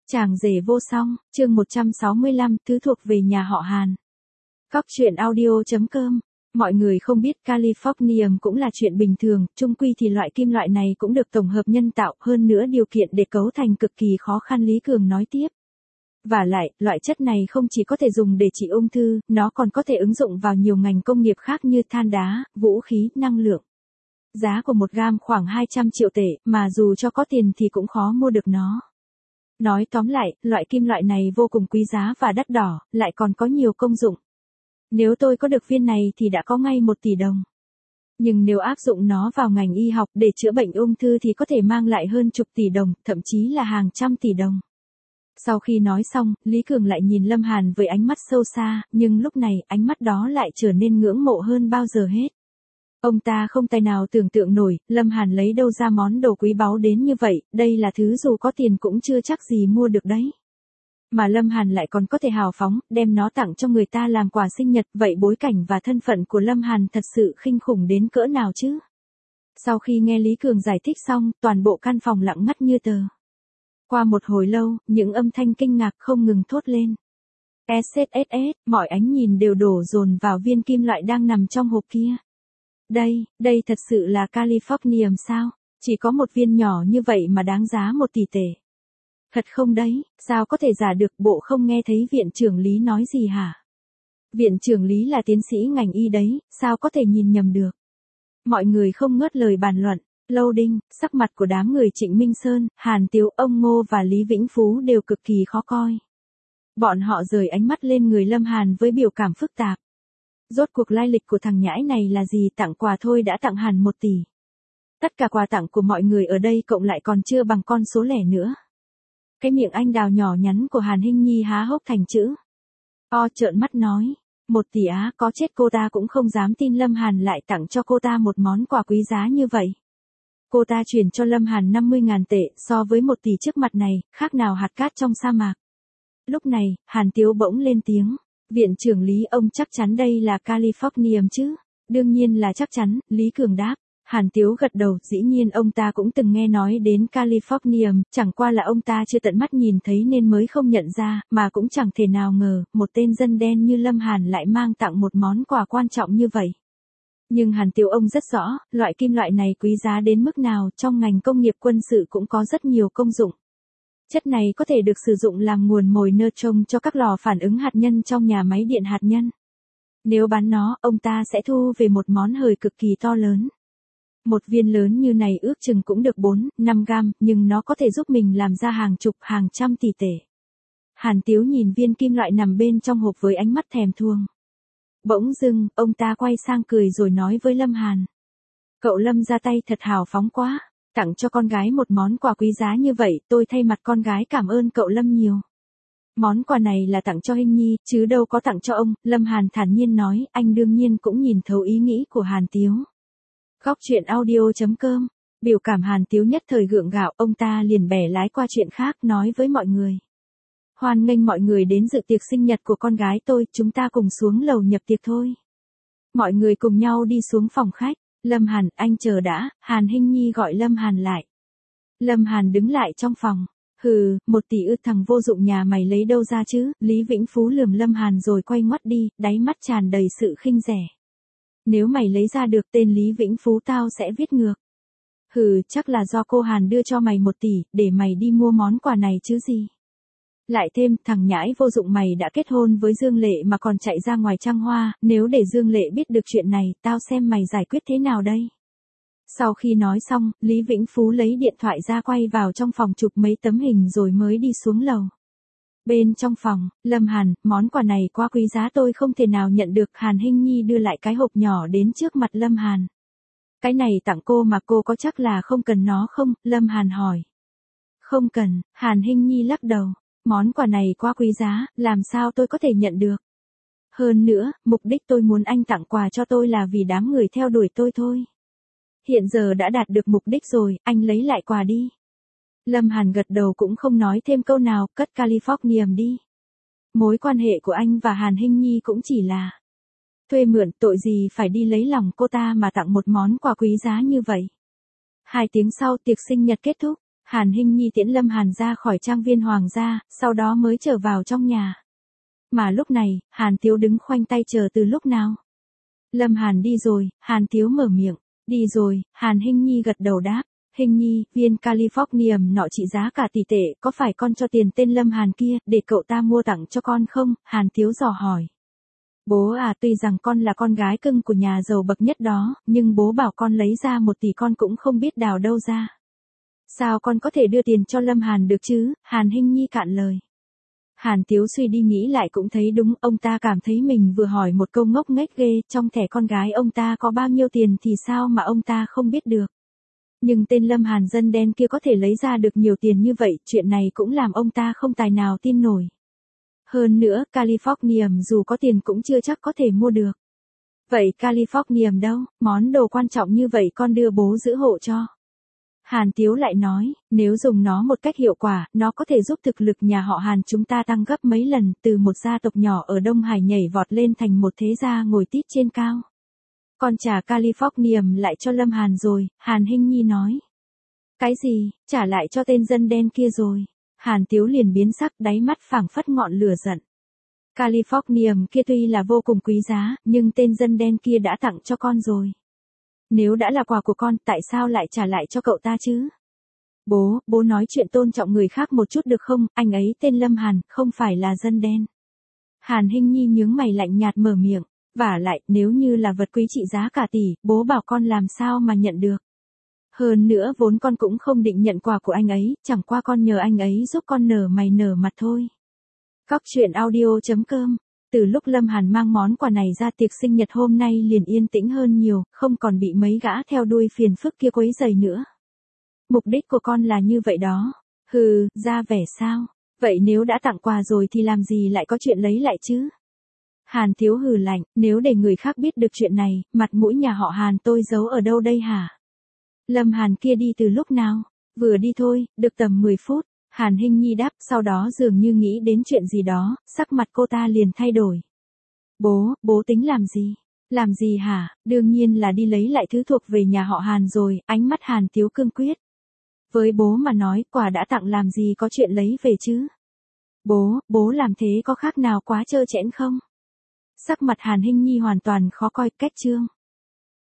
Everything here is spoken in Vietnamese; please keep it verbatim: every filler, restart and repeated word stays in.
Chàng rể vô song, chương một trăm sáu mươi lăm, thứ thuộc về nhà họ Hàn. Cóc truyện audio chấm com. Mọi người không biết Californium cũng là chuyện bình thường, chung quy thì loại kim loại này cũng được tổng hợp nhân tạo, hơn nữa điều kiện để cấu thành cực kỳ khó khăn, Lý Cường nói tiếp. Và lại, loại chất này không chỉ có thể dùng để trị ung thư, nó còn có thể ứng dụng vào nhiều ngành công nghiệp khác như than đá, vũ khí, năng lượng. Giá của một gam khoảng hai trăm triệu tệ, mà dù cho có tiền thì cũng khó mua được nó. Nói tóm lại, loại kim loại này vô cùng quý giá và đắt đỏ, lại còn có nhiều công dụng. Nếu tôi có được viên này thì đã có ngay một tỷ đồng. Nhưng nếu áp dụng nó vào ngành y học để chữa bệnh ung thư thì có thể mang lại hơn chục tỷ đồng, thậm chí là hàng trăm tỷ đồng. Sau khi nói xong, Lý Cường lại nhìn Lâm Hàn với ánh mắt sâu xa, nhưng lúc này ánh mắt đó lại trở nên ngưỡng mộ hơn bao giờ hết. Ông ta không tài nào tưởng tượng nổi, Lâm Hàn lấy đâu ra món đồ quý báu đến như vậy, đây là thứ dù có tiền cũng chưa chắc gì mua được đấy. Mà Lâm Hàn lại còn có thể hào phóng, đem nó tặng cho người ta làm quà sinh nhật, vậy bối cảnh và thân phận của Lâm Hàn thật sự khinh khủng đến cỡ nào chứ? Sau khi nghe Lý Cường giải thích xong, toàn bộ căn phòng lặng ngắt như tờ. Qua một hồi lâu, những âm thanh kinh ngạc không ngừng thốt lên. ét ét ét, mọi ánh nhìn đều đổ dồn vào viên kim loại đang nằm trong hộp kia. Đây, đây thật sự là Californium sao? Chỉ có một viên nhỏ như vậy mà đáng giá một tỷ tệ. Thật không đấy, sao có thể giả được, bộ không nghe thấy viện trưởng Lý nói gì hả? Viện trưởng Lý là tiến sĩ ngành y đấy, sao có thể nhìn nhầm được? Mọi người không ngớt lời bàn luận. Loading, sắc mặt của đám người Trịnh Minh Sơn, Hàn Tiếu, ông Ngô và Lý Vĩnh Phú đều cực kỳ khó coi. Bọn họ rời ánh mắt lên người Lâm Hàn với biểu cảm phức tạp. Rốt cuộc lai lịch của thằng nhãi này là gì, tặng quà thôi đã tặng Hàn một tỷ. Tất cả quà tặng của mọi người ở đây cộng lại còn chưa bằng con số lẻ nữa. Cái miệng anh đào nhỏ nhắn của Hàn Hinh Nhi há hốc thành chữ O, trợn mắt nói. Một tỷ á, có chết cô ta cũng không dám tin Lâm Hàn lại tặng cho cô ta một món quà quý giá như vậy. Cô ta chuyển cho Lâm Hàn năm mươi ngàn tệ, so với một tỷ trước mặt này, khác nào hạt cát trong sa mạc. Lúc này, Hàn Tiếu bỗng lên tiếng. Viện trưởng Lý, ông chắc chắn đây là Californium chứ? Đương nhiên là chắc chắn, Lý Cường đáp. Hàn Tiếu gật đầu, dĩ nhiên ông ta cũng từng nghe nói đến Californium, chẳng qua là ông ta chưa tận mắt nhìn thấy nên mới không nhận ra, mà cũng chẳng thể nào ngờ, một tên dân đen như Lâm Hàn lại mang tặng một món quà quan trọng như vậy. Nhưng Hàn Tiếu ông rất rõ, loại kim loại này quý giá đến mức nào, trong ngành công nghiệp quân sự cũng có rất nhiều công dụng. Chất này có thể được sử dụng làm nguồn mồi neutron cho các lò phản ứng hạt nhân trong nhà máy điện hạt nhân. Nếu bán nó, ông ta sẽ thu về một món hời cực kỳ to lớn. Một viên lớn như này ước chừng cũng được bốn, năm gam, nhưng nó có thể giúp mình làm ra hàng chục, hàng trăm tỷ tệ. Hàn Tiếu nhìn viên kim loại nằm bên trong hộp với ánh mắt thèm thuồng. Bỗng dưng, ông ta quay sang cười rồi nói với Lâm Hàn. Cậu Lâm ra tay thật hào phóng quá. Tặng cho con gái một món quà quý giá như vậy, tôi thay mặt con gái cảm ơn cậu Lâm nhiều. Món quà này là tặng cho Hinh Nhi, chứ đâu có tặng cho ông, Lâm Hàn thản nhiên nói, anh đương nhiên cũng nhìn thấu ý nghĩ của Hàn Tiếu. Cóc truyện audio chấm com, biểu cảm Hàn Tiếu nhất thời gượng gạo, ông ta liền bẻ lái qua chuyện khác, nói với mọi người. Hoan nghênh mọi người đến dự tiệc sinh nhật của con gái tôi, chúng ta cùng xuống lầu nhập tiệc thôi. Mọi người cùng nhau đi xuống phòng khách. Lâm Hàn, anh chờ đã, Hàn Hinh Nhi gọi Lâm Hàn lại. Lâm Hàn đứng lại trong phòng. Hừ, một tỷ ư, thằng vô dụng nhà mày lấy đâu ra chứ? Lý Vĩnh Phú lườm Lâm Hàn rồi quay ngoắt đi, đáy mắt tràn đầy sự khinh rẻ. Nếu mày lấy ra được tên Lý Vĩnh Phú tao sẽ viết ngược. Hừ, chắc là do cô Hàn đưa cho mày một tỷ, để mày đi mua món quà này chứ gì. Lại thêm, thằng nhãi vô dụng mày đã kết hôn với Dương Lệ mà còn chạy ra ngoài trăng hoa, nếu để Dương Lệ biết được chuyện này, tao xem mày giải quyết thế nào đây. Sau khi nói xong, Lý Vĩnh Phú lấy điện thoại ra quay vào trong phòng chụp mấy tấm hình rồi mới đi xuống lầu. Bên trong phòng, Lâm Hàn, món quà này quá quý giá tôi không thể nào nhận được. Hàn Hinh Nhi đưa lại cái hộp nhỏ đến trước mặt Lâm Hàn. Cái này tặng cô mà cô có chắc là không cần nó không? Lâm Hàn hỏi. Không cần, Hàn Hinh Nhi lắc đầu. Món quà này quá quý giá, làm sao tôi có thể nhận được. Hơn nữa, mục đích tôi muốn anh tặng quà cho tôi là vì đám người theo đuổi tôi thôi. Hiện giờ đã đạt được mục đích rồi, anh lấy lại quà đi. Lâm Hàn gật đầu cũng không nói thêm câu nào, cất Californium đi. Mối quan hệ của anh và Hàn Hinh Nhi cũng chỉ là thuê mượn, tội gì phải đi lấy lòng cô ta mà tặng một món quà quý giá như vậy. Hai tiếng sau tiệc sinh nhật kết thúc. Hàn Hinh Nhi tiễn Lâm Hàn ra khỏi trang viên hoàng gia, sau đó mới trở vào trong nhà. Mà lúc này, Hàn Tiếu đứng khoanh tay chờ từ lúc nào. Lâm Hàn đi rồi, Hàn Tiếu mở miệng. Đi rồi, Hàn Hinh Nhi gật đầu đáp. Hinh Nhi, viên Californium nọ trị giá cả tỷ tệ, có phải con cho tiền tên Lâm Hàn kia, để cậu ta mua tặng cho con không? Hàn Tiếu dò hỏi. Bố à, tuy rằng con là con gái cưng của nhà giàu bậc nhất đó, nhưng bố bảo con lấy ra một tỷ con cũng không biết đào đâu ra. Sao con có thể đưa tiền cho Lâm Hàn được chứ? Hàn Hinh Nhi cạn lời. Hàn Tiếu suy đi nghĩ lại cũng thấy đúng, ông ta cảm thấy mình vừa hỏi một câu ngốc nghếch ghê, trong thẻ con gái ông ta có bao nhiêu tiền thì sao mà ông ta không biết được. Nhưng tên Lâm Hàn dân đen kia có thể lấy ra được nhiều tiền như vậy, chuyện này cũng làm ông ta không tài nào tin nổi. Hơn nữa, Californium dù có tiền cũng chưa chắc có thể mua được. Vậy Californium đâu, món đồ quan trọng như vậy con đưa bố giữ hộ cho. Hàn Tiếu lại nói, nếu dùng nó một cách hiệu quả, nó có thể giúp thực lực nhà họ Hàn chúng ta tăng gấp mấy lần, từ một gia tộc nhỏ ở Đông Hải nhảy vọt lên thành một thế gia ngồi tít trên cao. Con trả Californium lại cho Lâm Hàn rồi, Hàn Hinh Nhi nói. Cái gì, trả lại cho tên dân đen kia rồi? Hàn Tiếu liền biến sắc, đáy mắt phảng phất ngọn lửa giận. Californium kia tuy là vô cùng quý giá, nhưng tên dân đen kia đã tặng cho con rồi. Nếu đã là quà của con, tại sao lại trả lại cho cậu ta chứ? Bố, bố nói chuyện tôn trọng người khác một chút được không, anh ấy tên Lâm Hàn, không phải là dân đen. Hàn Hinh Nhi nhướng mày lạnh nhạt mở miệng, vả lại, nếu như là vật quý trị giá cả tỷ, bố bảo con làm sao mà nhận được. Hơn nữa vốn con cũng không định nhận quà của anh ấy, chẳng qua con nhờ anh ấy giúp con nở mày nở mặt thôi. Cóc truyện audio chấm com. Từ lúc Lâm Hàn mang món quà này ra, tiệc sinh nhật hôm nay liền yên tĩnh hơn nhiều, không còn bị mấy gã theo đuôi phiền phức kia quấy rầy nữa. Mục đích của con là như vậy đó. Hừ, ra vẻ sao? Vậy nếu đã tặng quà rồi thì làm gì lại có chuyện lấy lại chứ? Hàn Tiếu hừ lạnh, nếu để người khác biết được chuyện này, mặt mũi nhà họ Hàn tôi giấu ở đâu đây hả? Lâm Hàn kia đi từ lúc nào? Vừa đi thôi, được tầm mười phút. Hàn Hinh Nhi đáp, sau đó dường như nghĩ đến chuyện gì đó, sắc mặt cô ta liền thay đổi. Bố, bố tính làm gì? Làm gì hả? Đương nhiên là đi lấy lại thứ thuộc về nhà họ Hàn rồi, ánh mắt Hàn Tiếu cương quyết. Với bố mà nói, quà đã tặng làm gì có chuyện lấy về chứ? Bố, bố làm thế có khác nào quá trơ trẽn không? Sắc mặt Hàn Hinh Nhi hoàn toàn khó coi, kết chương.